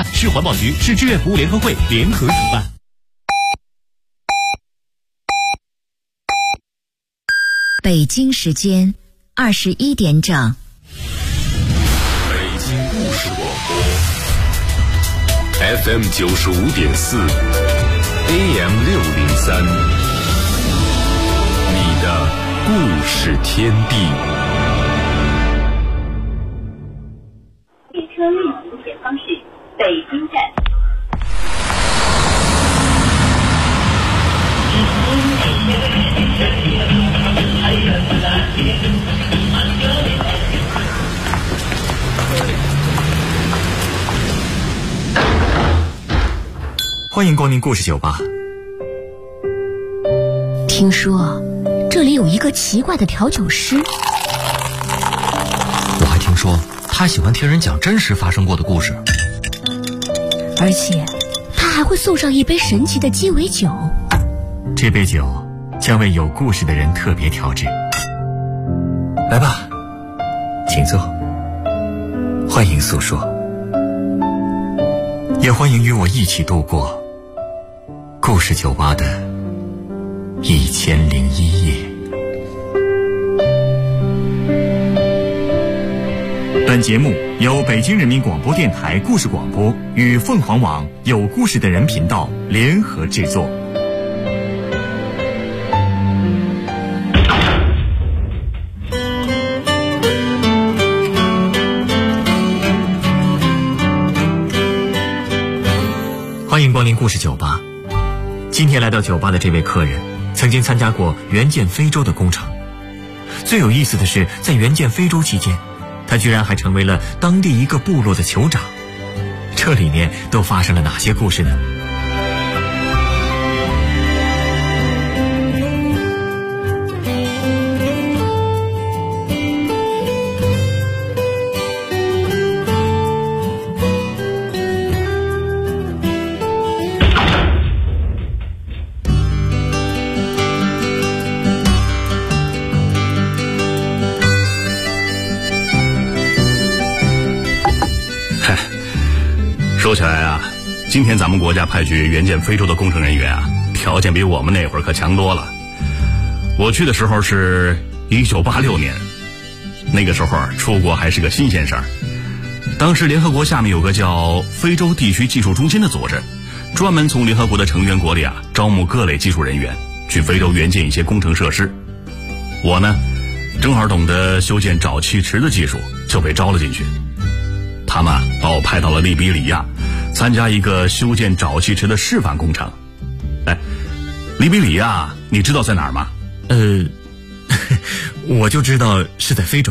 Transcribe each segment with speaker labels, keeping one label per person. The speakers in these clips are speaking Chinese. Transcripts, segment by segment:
Speaker 1: 市环保局、市志愿服务联合会联合主办。
Speaker 2: 北京时间21点整。
Speaker 3: 北京故事广播 FM 95.4 AM 603，你的故事天地。
Speaker 4: 列车运行前方是北京站。
Speaker 5: 欢迎光临故事酒吧。
Speaker 2: 听说这里有一个奇怪的调酒师，
Speaker 6: 我还听说他喜欢听人讲真实发生过的故事，
Speaker 2: 而且他还会送上一杯神奇的鸡尾酒。
Speaker 5: 这杯酒将为有故事的人特别调制。来吧，请坐，欢迎诉说，也欢迎与我一起度过故事酒吧的1001夜。本节目由北京人民广播电台故事广播与凤凰网有故事的人频道联合制作。欢迎光临故事酒吧。今天来到酒吧的这位客人曾经参加过援建非洲的工程，最有意思的是在援建非洲期间，他居然还成为了当地一个部落的酋长。这里面都发生了哪些故事呢？
Speaker 7: 说起来啊，今天咱们国家派去援建非洲的工程人员啊，条件比我们那会儿可强多了。我去的时候是1986年，那个时候出国还是个新鲜事儿。当时联合国下面有个叫非洲地区技术中心的组织，专门从联合国的成员国里啊招募各类技术人员，去非洲援建一些工程设施。我呢，正好懂得修建沼气池的技术，就被招了进去。他们把我派到了利比里亚，参加一个修建沼气池的示范工程。哎，利比里亚你知道在哪儿吗？
Speaker 5: 我就知道是在非洲。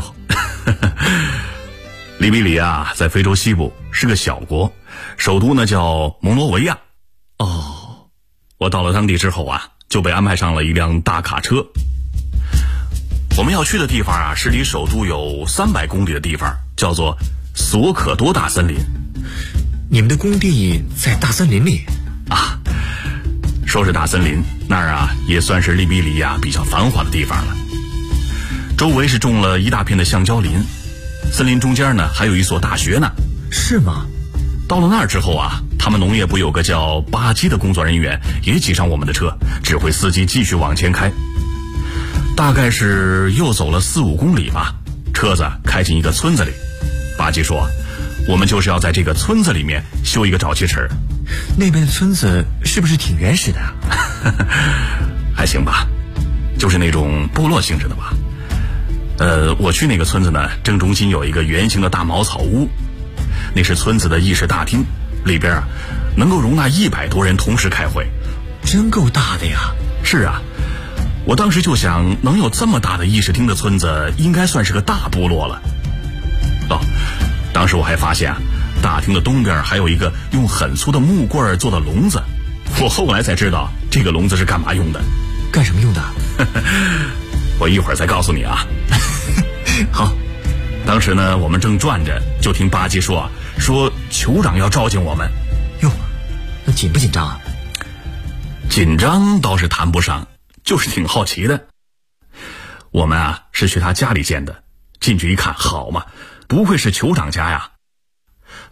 Speaker 7: 利比里亚在非洲西部，是个小国，首都呢叫蒙罗维亚。
Speaker 5: 哦，
Speaker 7: 我到了当地之后啊，就被安排上了一辆大卡车。我们要去的地方啊，是离首都有300公里的地方，叫做索可多大森林。
Speaker 5: 你们的工地在大森林里
Speaker 7: 啊？说是大森林，那儿啊也算是利比里亚比较繁华的地方了。周围是种了一大片的橡胶林，森林中间呢还有一所大学呢。
Speaker 5: 是吗？
Speaker 7: 到了那儿之后啊，他们农业部有个叫巴基的工作人员也挤上我们的车，指挥司机继续往前开。大概是又走了4-5公里吧，车子开进一个村子里。巴基说，我们就是要在这个村子里面修一个沼气池。
Speaker 5: 那边的村子是不是挺原始的啊？
Speaker 7: 还行吧，就是那种部落性质的吧。我去那个村子呢，正中心有一个圆形的大茅草屋，那是村子的议事大厅，里边啊能够容纳100多人同时开会。
Speaker 5: 真够大的呀。
Speaker 7: 是啊，我当时就想，能有这么大的议事厅的村子应该算是个大部落了。当时我还发现啊，大厅的东边还有一个用很粗的木棍做的笼子。我后来才知道这个笼子是干嘛用的。
Speaker 5: 干什么用的？
Speaker 7: 我一会儿再告诉你啊。
Speaker 5: 好。
Speaker 7: 当时呢，我们正转着，就听巴基说酋长要召见我们。
Speaker 5: 哟，那紧不紧张啊？
Speaker 7: 紧张倒是谈不上，就是挺好奇的。我们啊是去他家里见的，进去一看，好嘛，不愧是酋长家呀。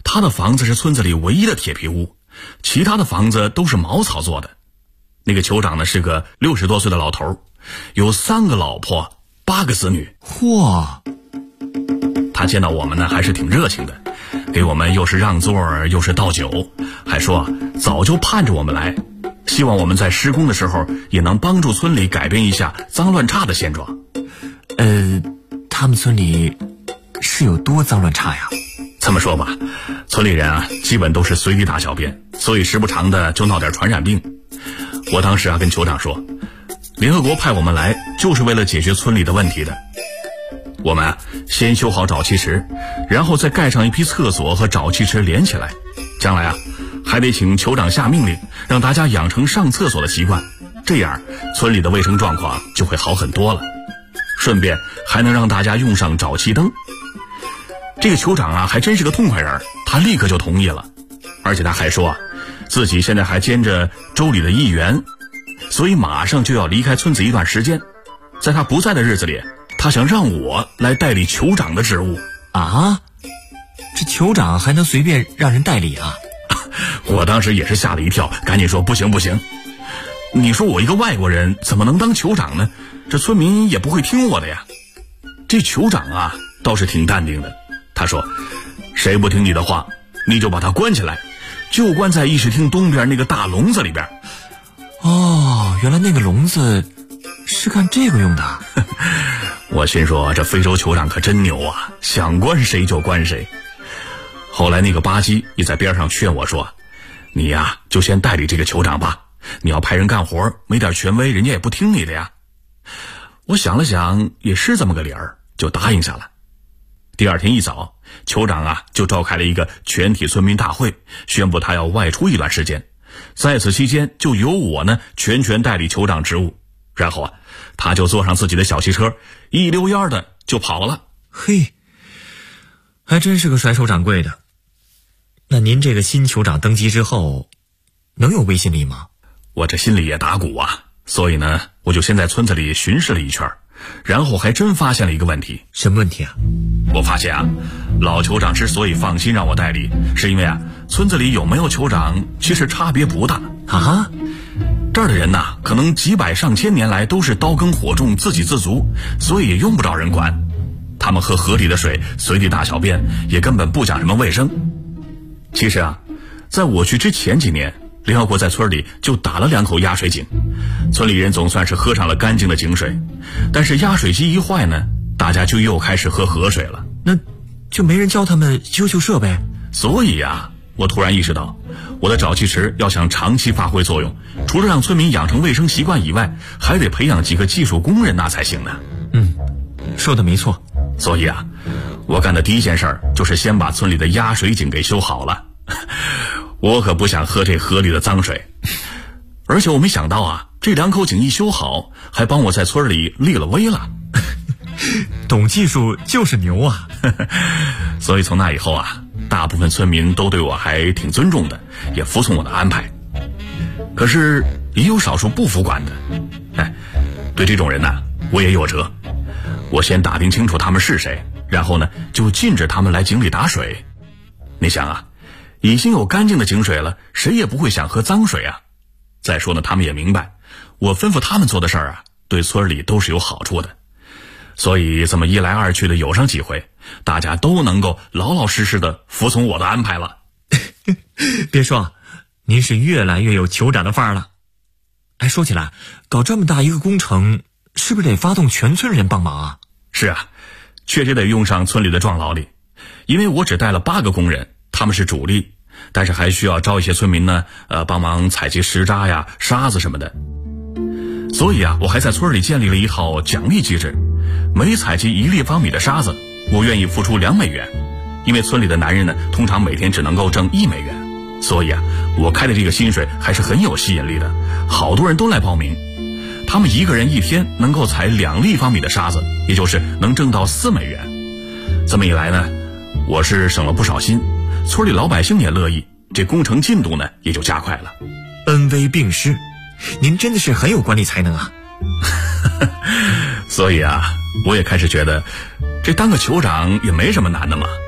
Speaker 7: 他的房子是村子里唯一的铁皮屋，其他的房子都是茅草做的。那个酋长呢是个60多岁的老头，有3个老婆8个子女。
Speaker 5: 嚯！
Speaker 7: 他见到我们呢还是挺热情的，给我们又是让座又是倒酒，还说早就盼着我们来，希望我们在施工的时候也能帮助村里改变一下脏乱差的现状。
Speaker 5: 他们村里是有多脏乱差呀？
Speaker 7: 这么说吧，村里人啊基本都是随地大小便，所以时不常的就闹点传染病。我当时啊跟酋长说，联合国派我们来就是为了解决村里的问题的。我们啊先修好沼气池，然后再盖上一批厕所和沼气池连起来，将来啊还得请酋长下命令让大家养成上厕所的习惯，这样村里的卫生状况就会好很多了，顺便还能让大家用上沼气灯。这个酋长啊还真是个痛快人，他立刻就同意了，而且他还说自己现在还兼着州里的议员，所以马上就要离开村子一段时间，在他不在的日子里，他想让我来代理酋长的职务。
Speaker 5: 啊？这酋长还能随便让人代理啊？
Speaker 7: 我当时也是吓了一跳，赶紧说不行不行，你说我一个外国人怎么能当酋长呢？这村民也不会听我的呀。这酋长啊倒是挺淡定的，他说谁不听你的话你就把他关起来，就关在议事厅东边那个大笼子里边。
Speaker 5: 哦，原来那个笼子是干这个用的。
Speaker 7: 我心说这非洲酋长可真牛啊，想关谁就关谁。后来那个巴基也在边上劝我说，你呀就先代理这个酋长吧，你要派人干活没点权威人家也不听你的呀。我想了想也是这么个理儿，就答应下了。第二天一早，酋长啊就召开了一个全体村民大会，宣布他要外出一段时间，在此期间就由我呢全权代理酋长职务。然后啊他就坐上自己的小汽车，一溜烟的就跑了。
Speaker 5: 嘿，还真是个甩手掌柜的。那您这个新酋长登基之后能有威信力吗？
Speaker 7: 我这心里也打鼓啊，所以呢我就先在村子里巡视了一圈，然后还真发现了一个问题。
Speaker 5: 什么问题啊？
Speaker 7: 我发现啊老酋长之所以放心让我代理，是因为啊村子里有没有酋长其实差别不大
Speaker 5: 啊。
Speaker 7: 这儿的人呐可能几百上千年来都是刀耕火种，自给自足，所以也用不着人管。他们喝河里的水，随地大小便，也根本不讲什么卫生。其实啊在我去之前几年，联合国在村里就打了2口压水井，村里人总算是喝上了干净的井水。但是压水机一坏呢，大家就又开始喝河水了。
Speaker 5: 那就没人教他们修设备。
Speaker 7: 所以啊我突然意识到，我的沼气池要想长期发挥作用，除了让村民养成卫生习惯以外，还得培养几个技术工人那才行呢。
Speaker 5: 说的没错。
Speaker 7: 所以啊我干的第一件事就是先把村里的压水井给修好了。我可不想喝这河里的脏水。而且我没想到啊这2口井一修好，还帮我在村里立了威了。
Speaker 5: 懂技术就是牛啊。
Speaker 7: 所以从那以后啊大部分村民都对我还挺尊重的，也服从我的安排。可是也有少数不服管的，对这种人呢我也有辙。我先打听清楚他们是谁，然后呢就禁止他们来井里打水。你想啊已经有干净的井水了，谁也不会想喝脏水啊。再说呢他们也明白我吩咐他们做的事儿啊对村里都是有好处的。所以这么一来二去的有上几回，大家都能够老老实实的服从我的安排了。
Speaker 5: 别说，您是越来越有酋长的范儿了。哎，说起来，搞这么大一个工程，是不是得发动全村人帮忙啊？
Speaker 7: 是啊，确实得用上村里的壮劳力。因为我只带了8个工人，他们是主力，但是还需要招一些村民呢，帮忙采集石渣呀、沙子什么的。所以啊，我还在村里建立了一套奖励机制，每采集1立方米的沙子，我愿意付出2美元。因为村里的男人呢，通常每天只能够挣1美元，所以啊，我开的这个薪水还是很有吸引力的，好多人都来报名。他们一个人一天能够采2立方米的沙子，也就是能挣到4美元。这么一来呢，我是省了不少心，村里老百姓也乐意，这工程进度呢也就加快了。
Speaker 5: 恩威并施，您真的是很有管理才能啊。
Speaker 7: 所以啊，我也开始觉得这当个酋长也没什么难的嘛。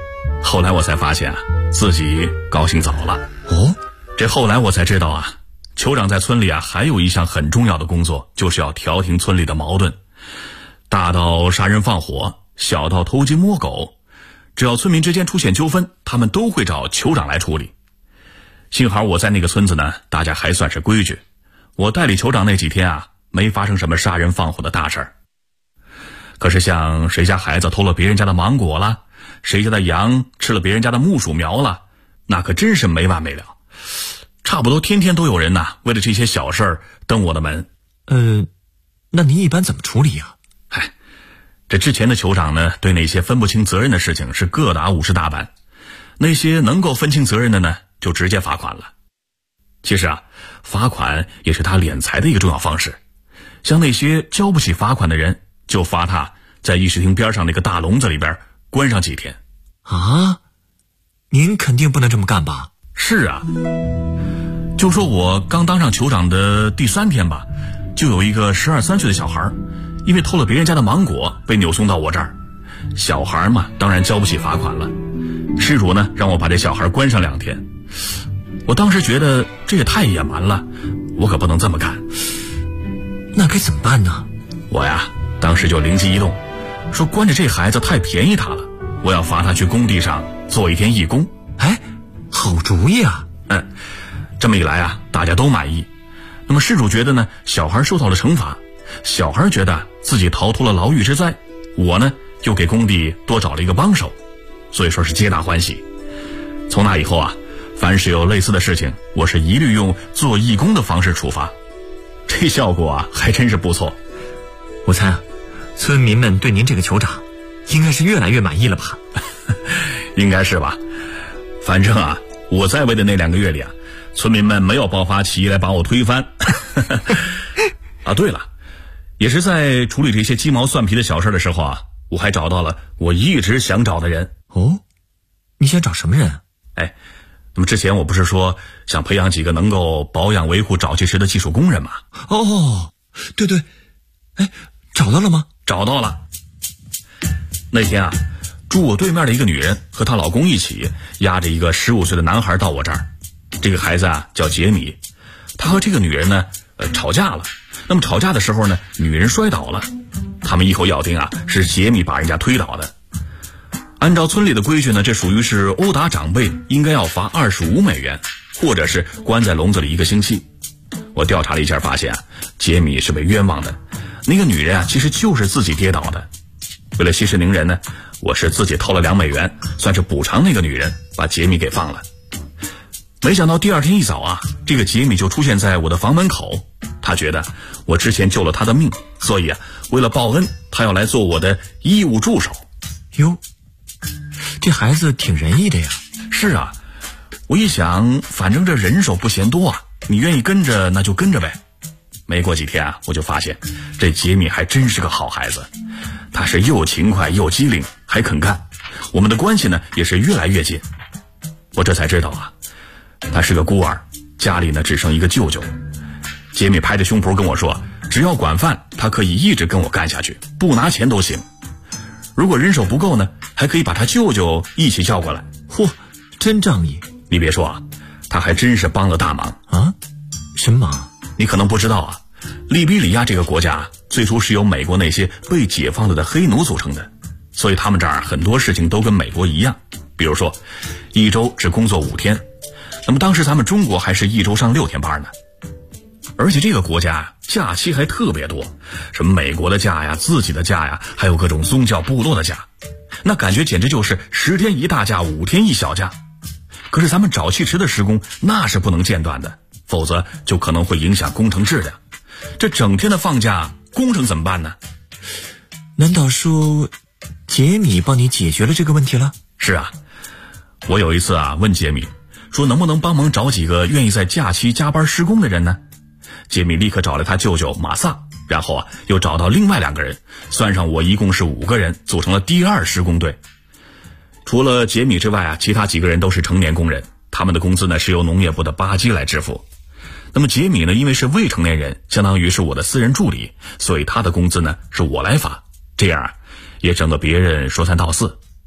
Speaker 7: 后来我才发现啊，自己高兴早了。
Speaker 6: 哦，
Speaker 7: 这后来我才知道啊，酋长在村里啊还有一项很重要的工作，就是要调停村里的矛盾，大到杀人放火，小到偷鸡摸狗，只要村民之间出现纠纷，他们都会找酋长来处理。幸好我在那个村子呢，大家还算是规矩，我代理酋长那几天啊，没发生什么杀人放火的大事儿。可是像谁家孩子偷了别人家的芒果了，谁家的羊吃了别人家的木薯苗了，那可真是没完没了。差不多天天都有人呐，为了这些小事儿登我的门。
Speaker 5: 那您一般怎么处理啊？
Speaker 7: 这之前的酋长呢，对那些分不清责任的事情是各打50大板，那些能够分清责任的呢，就直接罚款了。其实啊，罚款也是他敛财的一个重要方式。像那些交不起罚款的人，就罚他在议事厅边上那个大笼子里边关上几天。
Speaker 5: 啊？您肯定不能这么干吧？
Speaker 7: 是啊，就说我刚当上酋长的第3天吧，就有一个12、13岁的小孩，因为偷了别人家的芒果被扭送到我这儿。小孩嘛，当然交不起罚款了。事主呢，让我把这小孩关上2天。我当时觉得这也太野蛮了，我可不能这么干。
Speaker 5: 那该怎么办呢？
Speaker 7: 我呀，当时就灵机一动，说关着这孩子太便宜他了，我要罚他去工地上做1天义工。
Speaker 5: 好主意啊！
Speaker 7: 这么一来啊，大家都满意。那么事主觉得呢，小孩受到了惩罚，小孩觉得自己逃脱了牢狱之灾，我呢又给工地多找了一个帮手，所以说是皆大欢喜。从那以后啊，凡是有类似的事情，我是一律用做义工的方式处罚，这效果啊还真是不错。
Speaker 5: 我猜啊，村民们对您这个酋长应该是越来越满意了吧？
Speaker 7: 应该是吧。反正啊，我在位的那2个月里啊，村民们没有爆发起义来把我推翻。啊，对了，也是在处理这些鸡毛蒜皮的小事的时候啊，我还找到了我一直想找的人。
Speaker 5: 哦，你想找什么人？
Speaker 7: 那么之前我不是说想培养几个能够保养维护沼气池的技术工人吗？
Speaker 5: 哦，对，找到了吗？
Speaker 7: 找到了。那天啊，住我对面的一个女人和她老公一起押着一个15岁的男孩到我这儿。这个孩子啊叫杰米，他和这个女人呢吵架了。那么吵架的时候呢，女人摔倒了，他们一口咬定啊是杰米把人家推倒的。按照村里的规矩呢，这属于是殴打长辈，应该要罚25美元，或者是关在笼子里1个星期。我调查了一下，发现啊，杰米是被冤枉的。那个女人啊，其实就是自己跌倒的。为了息事宁人呢，我是自己掏了2美元，算是补偿那个女人，把杰米给放了。没想到第2天一早啊，这个杰米就出现在我的房门口。他觉得我之前救了他的命，所以啊，为了报恩，他要来做我的义务助手。
Speaker 5: 哟，这孩子挺仁义的呀。
Speaker 7: 是啊，我一想，反正这人手不嫌多啊，你愿意跟着那就跟着呗。没过几天啊，我就发现这杰米还真是个好孩子，他是又勤快又机灵，还肯干。我们的关系呢也是越来越近。我这才知道啊，他是个孤儿，家里呢只剩一个舅舅。杰米拍着胸脯跟我说，只要管饭，他可以一直跟我干下去，不拿钱都行。如果人手不够呢，还可以把他舅舅一起叫过来。
Speaker 5: 嚯，真仗义！
Speaker 7: 你别说啊，他还真是帮了大忙
Speaker 5: 啊！什么忙？
Speaker 7: 你可能不知道啊，利比里亚这个国家最初是由美国那些被解放了的黑奴组成的，所以他们这儿很多事情都跟美国一样。比如说，一周只工作5天，那么当时咱们中国还是一周上6天班呢。而且这个国家假期还特别多，什么美国的假呀、自己的假呀，还有各种宗教部落的假，那感觉简直就是10天一大假，5天一小假。可是咱们沼气池的施工那是不能间断的，否则就可能会影响工程质量。这整天的放假，工程怎么办呢？
Speaker 5: 难道说杰米帮你解决了这个问题了？
Speaker 7: 是啊，我有一次啊问杰米说能不能帮忙找几个愿意在假期加班施工的人呢？杰米立刻找了他舅舅马萨，然后啊又找到另外2个人，算上我一共是5个人，组成了第2施工队。除了杰米之外啊，其他几个人都是成年工人，他们的工资呢是由农业部的巴基来支付。那么杰米呢，因为是未成年人，相当于是我的私人助理，所以他的工资呢是我来发，这样啊也省得别人说三道四。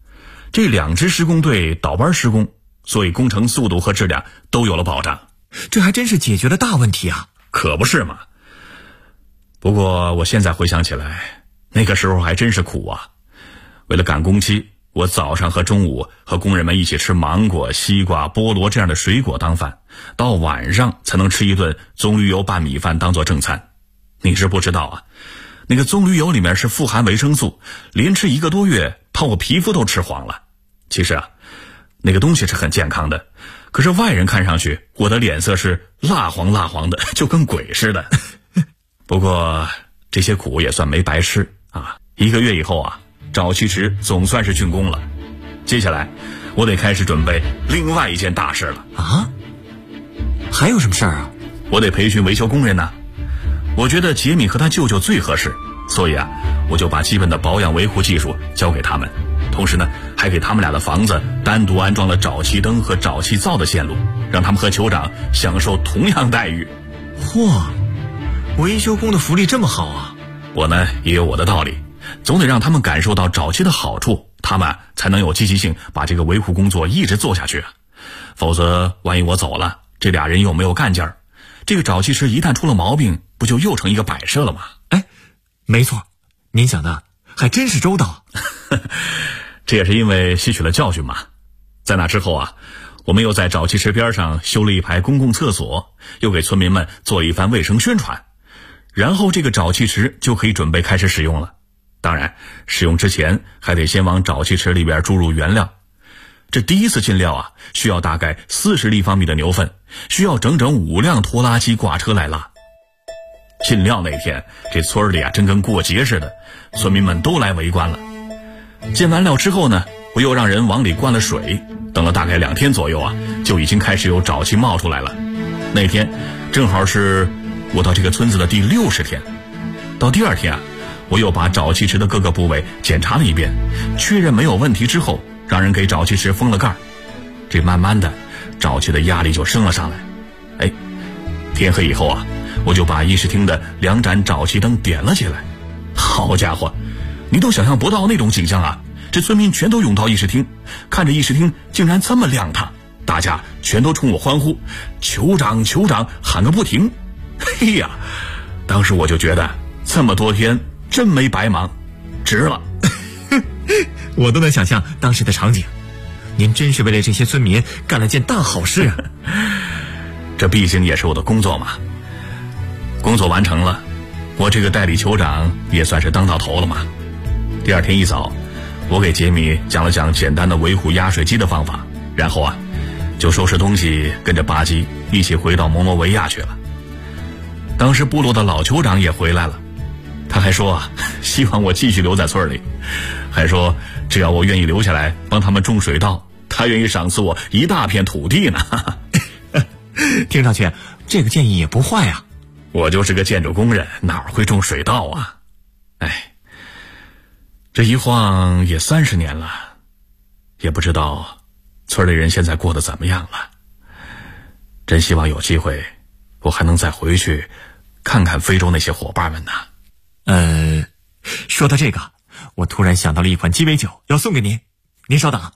Speaker 7: 这2支施工队倒班施工，所以工程速度和质量都有了保障。
Speaker 5: 这还真是解决了大问题啊！
Speaker 7: 可不是嘛。不过我现在回想起来，那个时候还真是苦啊。为了赶工期，我早上和中午和工人们一起吃芒果、西瓜、菠萝这样的水果当饭，到晚上才能吃一顿棕榈油拌米饭当做正餐。你是不知道啊，那个棕榈油里面是富含维生素，连吃1个多月，把我皮肤都吃黄了。其实啊，那个东西是很健康的，可是外人看上去，我的脸色是蜡黄蜡黄的，就跟鬼似的。不过这些苦也算没白吃啊！1个月以后啊，沼气池总算是竣工了。接下来我得开始准备另外一件大事了
Speaker 5: 啊！还有什么事儿啊？
Speaker 7: 我得培训维修工人呢。我觉得杰米和他舅舅最合适，所以啊，我就把基本的保养维护技术交给他们，同时呢，还给他们俩的房子单独安装了沼气灯和沼气灶的线路，让他们和酋长享受同样待遇。
Speaker 5: 嚯，维修工的福利这么好啊！
Speaker 7: 我呢也有我的道理，总得让他们感受到沼气的好处，他们才能有积极性把这个维护工作一直做下去啊。否则万一我走了，这俩人又没有干劲儿，这个沼气池一旦出了毛病，不就又成一个摆设了吗？
Speaker 5: 哎，没错，您想的还真是周到。
Speaker 7: 这也是因为吸取了教训嘛。在那之后啊，我们又在沼气池边上修了一排公共厕所，又给村民们做一番卫生宣传，然后这个沼气池就可以准备开始使用了。当然，使用之前还得先往沼气池里边注入原料。这第一次进料啊，需要大概40立方米的牛粪，需要整整5辆拖拉机挂车来拉。进料那天，这村里啊真跟过节似的，村民们都来围观了。进完料之后呢，我又让人往里灌了水，等了大概2天左右啊，就已经开始有沼气冒出来了。那天正好是我到这个村子的第60天。到第2天啊，我又把沼气池的各个部位检查了一遍，确认没有问题之后，让人给沼气池封了盖。这慢慢的，沼气的压力就升了上来。哎，天黑以后啊，我就把议事厅的2盏沼气灯点了起来。好家伙，你都想象不到那种景象啊！这村民全都涌到议事厅，看着议事厅竟然这么亮堂，大家全都冲我欢呼，酋长酋长喊个不停。嘿呀，当时我就觉得这么多天真没白忙，值了。
Speaker 5: 我都能想象当时的场景，您真是为了这些村民干了件大好事啊！
Speaker 7: 这毕竟也是我的工作嘛。工作完成了，我这个代理酋长也算是当到头了嘛。第2天一早，我给杰米讲了讲简单的维护压水机的方法，然后啊，就收拾东西跟着巴基一起回到摩摩维亚去了。当时部落的老酋长也回来了，他还说啊，希望我继续留在村里，还说只要我愿意留下来帮他们种水稻，他愿意赏赐我一大片土地呢。
Speaker 5: 听上去这个建议也不坏啊。
Speaker 7: 我就是个建筑工人，哪会种水稻啊？哎，这一晃也30年了，也不知道村里人现在过得怎么样了。真希望有机会我还能再回去看看非洲那些伙伴们呢。
Speaker 5: 说到这个，我突然想到了一款鸡尾酒要送给您，您稍等。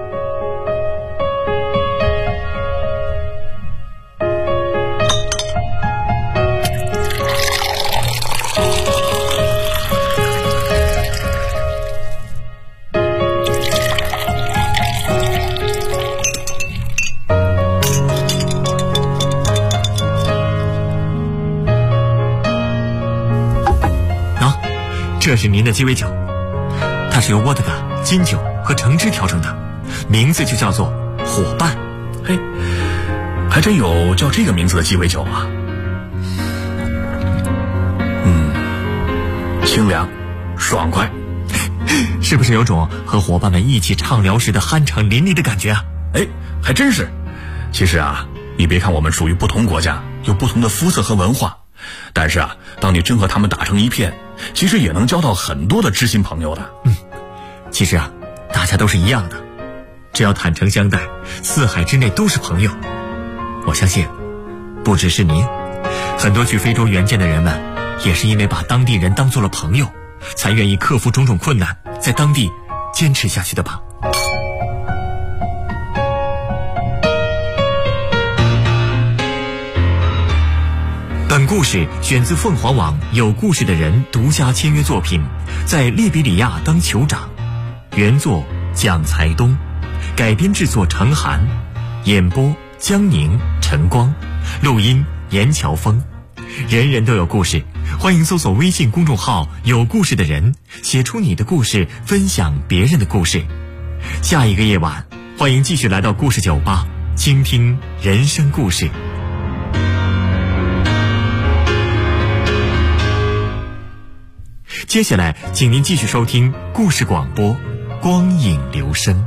Speaker 5: 这是您的鸡尾酒，它是由沃特嘎、金酒和橙汁调成的，名字就叫做伙伴。
Speaker 7: 嘿，还真有叫这个名字的鸡尾酒啊。清凉爽快，
Speaker 5: 是不是有种和伙伴们一起畅聊时的酣畅淋漓的感觉啊？
Speaker 7: 哎，还真是。其实啊，你别看我们属于不同国家，有不同的肤色和文化，但是啊，当你真和他们打成一片，其实也能交到很多的知心朋友的。
Speaker 5: 其实啊，大家都是一样的，只要坦诚相待，4海之内都是朋友。我相信不只是您，很多去非洲援建的人们也是因为把当地人当做了朋友，才愿意克服种种困难，在当地坚持下去的吧。 故事选自凤凰网有故事的人独家签约作品，在列比里亚当酋长，原作蒋才东，改编制作程涵，演播江宁、陈光，录音严乔峰。人人都有故事，欢迎搜索微信公众号有故事的人，写出你的故事，分享别人的故事。下一个夜晚，欢迎继续来到故事酒吧，倾听人生故事。接下来请您继续收听故事广播，光影留声。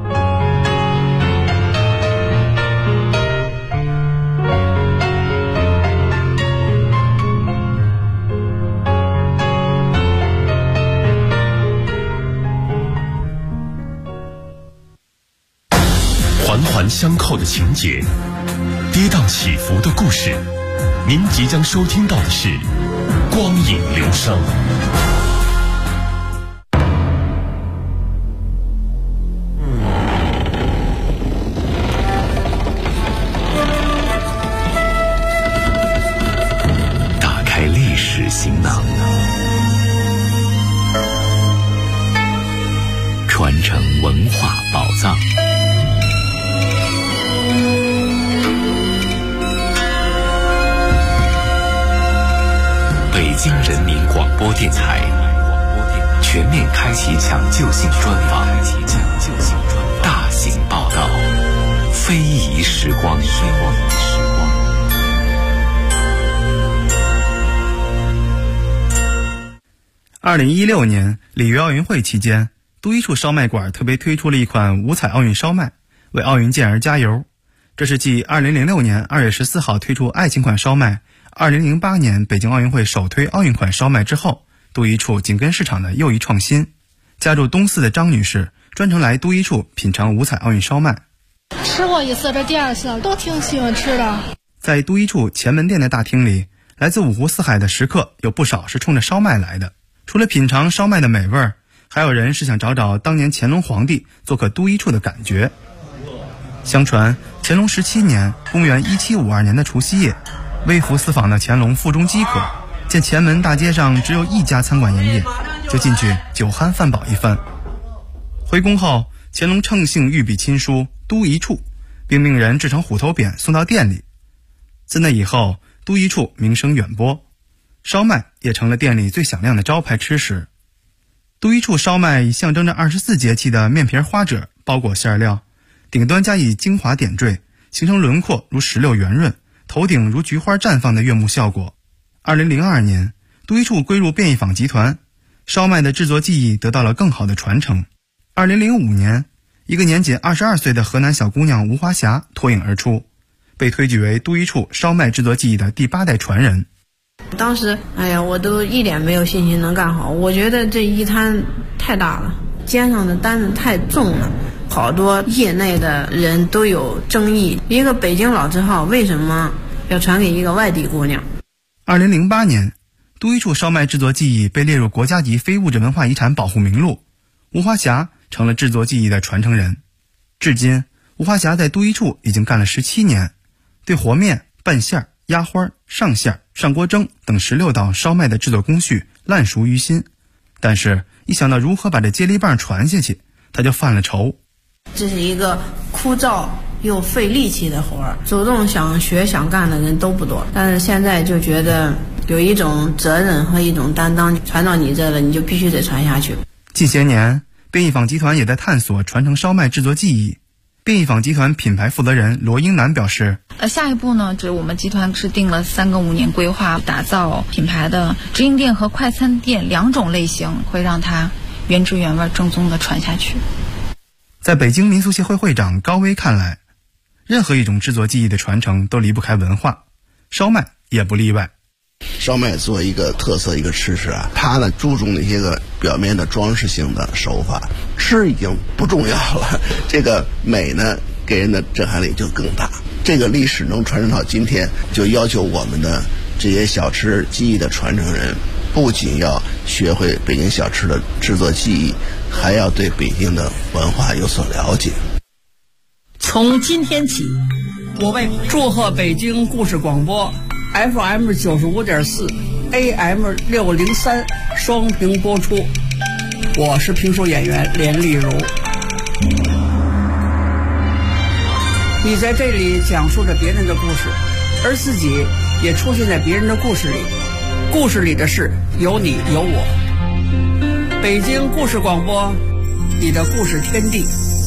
Speaker 3: 环环相扣的情节，跌宕起伏的故事，您即将收听到的是光影留声。打开历史行囊，传承文化宝藏。北京人民广播电台全面开启抢救性专访，大型报道，非遗时光。
Speaker 8: 2016年里约奥运会期间，都一处烧麦馆特别推出了一款五彩奥运烧麦，为奥运健儿加油。这是继2006年2月14号推出爱情款烧麦，2008年北京奥运会首推奥运款烧麦之后，都一处紧跟市场的又一创新。家住东四的张女士专程来都一处品尝五彩奥运烧麦。
Speaker 9: 吃过一次，这第二次都挺喜欢吃的。
Speaker 8: 在都一处前门店的大厅里，来自五湖四海的食客有不少是冲着烧麦来的。除了品尝烧麦的美味，还有人是想找找当年乾隆皇帝做客都一处的感觉。相传乾隆17年公元1752年的除夕夜，微服私访的乾隆腹中饥渴，见前门大街上只有一家餐馆营业，就进去酒酣饭饱一番。回宫后，乾隆乘兴御笔亲书都一处，并命人制成虎头匾送到店里。自那以后，都一处名声远播，烧麦也成了店里最响亮的招牌吃食。都一处烧麦以象征着24节气的面皮花褶包裹馅料，顶端加以精华点缀，形成轮廓如石榴圆润，头顶如菊花绽放的悦目效果。2002年，都一处归入便宜坊集团，烧麦的制作技艺得到了更好的传承。2005年，一个年仅22岁的河南小姑娘吴华霞脱颖而出，被推举为都一处烧麦制作技艺的第8代传人。
Speaker 10: 当时我都一点没有信心能干好，我觉得这一摊太大了，肩上的担子太重了，好多业内的人都有争议，一个北京老字号为什么要传给一个外地姑娘。
Speaker 8: 2008年，都一处烧麦制作技艺被列入国家级非物质文化遗产保护名录，吴华霞成了制作技艺的传承人。至今，吴华霞在都一处已经干了17年，对和面、拌馅、压花、上馅、上锅蒸等16道烧麦的制作工序烂熟于心，但是一想到如何把这接力棒传下去，他就犯了愁。
Speaker 10: 这是一个枯燥又费力气的活儿，主动想学想干的人都不多，但是现在就觉得有一种责任和一种担当，传到你这了，你就必须得传下去。
Speaker 8: 近些年，便宜坊集团也在探索传承烧麦制作技艺。便宜坊集团品牌负责人罗英南表示，
Speaker 11: 下一步呢，我们集团是定了3个5年规划，打造品牌的直营店和快餐店2种类型，会让它原汁原味正宗的传下去。
Speaker 8: 在北京民俗协会会长高威看来，任何一种制作技艺的传承都离不开文化，烧麦也不例外。
Speaker 12: 烧麦做一个特色一个吃食啊，它呢注重那些个表面的装饰性的手法，吃已经不重要了，这个美呢给人的震撼力就更大。这个历史能传承到今天，就要求我们的这些小吃技艺的传承人，不仅要学会北京小吃的制作技艺，还要对北京的文化有所了解。
Speaker 13: 从今天起，我为祝贺北京故事广播 FM 95.4，AM 603，双屏播出。我是评书演员连丽如。你在这里讲述着别人的故事，而自己也出现在别人的故事里。故事里的事有你有我。北京故事广播，你的故事天地。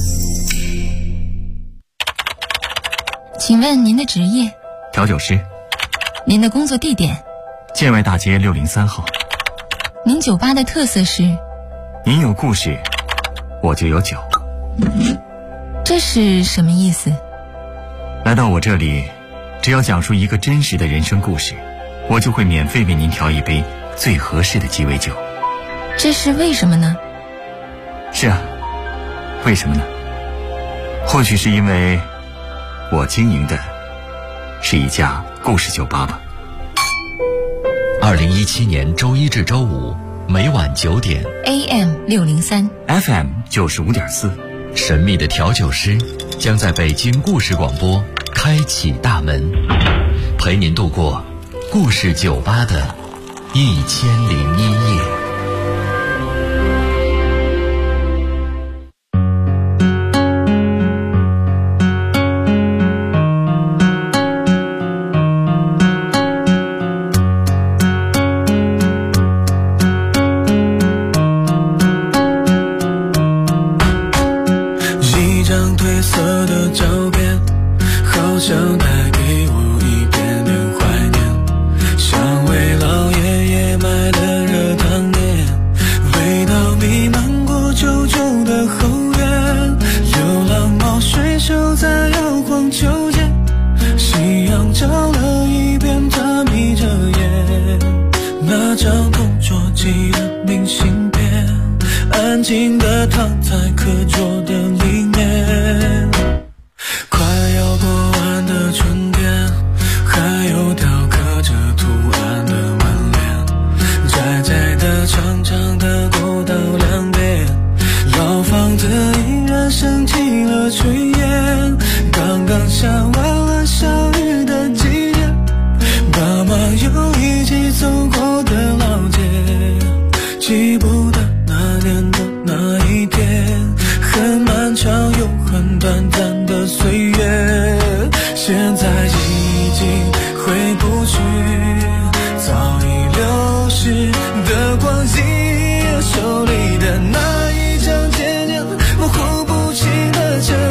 Speaker 2: 请问您的职业？
Speaker 5: 调酒师。
Speaker 2: 您的工作地点？
Speaker 5: 建外大街603号。
Speaker 2: 您酒吧的特色是？
Speaker 5: 您有故事，我就有酒。
Speaker 2: 这是什么意思？
Speaker 5: 来到我这里，只要讲述一个真实的人生故事，我就会免费为您调一杯最合适的鸡尾酒。
Speaker 2: 这是为什么呢？
Speaker 5: 是啊，为什么呢？或许是因为我经营的是一家故事酒吧吧。
Speaker 6: 2017年周一至周五每晚9点
Speaker 2: AM 603
Speaker 5: FM 95.4，
Speaker 6: 神秘的调酒师将在北京故事广播开启大门，陪您度过故事酒吧的1001夜。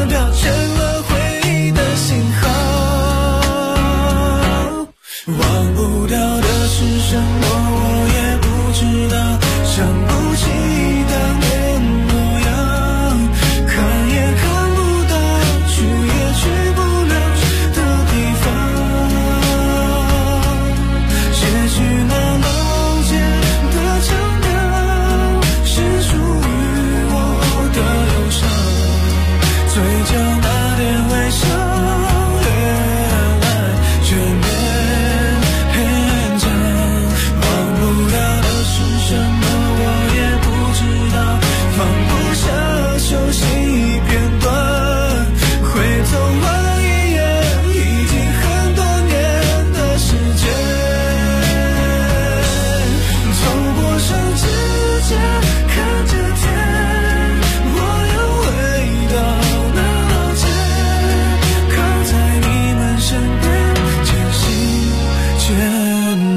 Speaker 14: 忘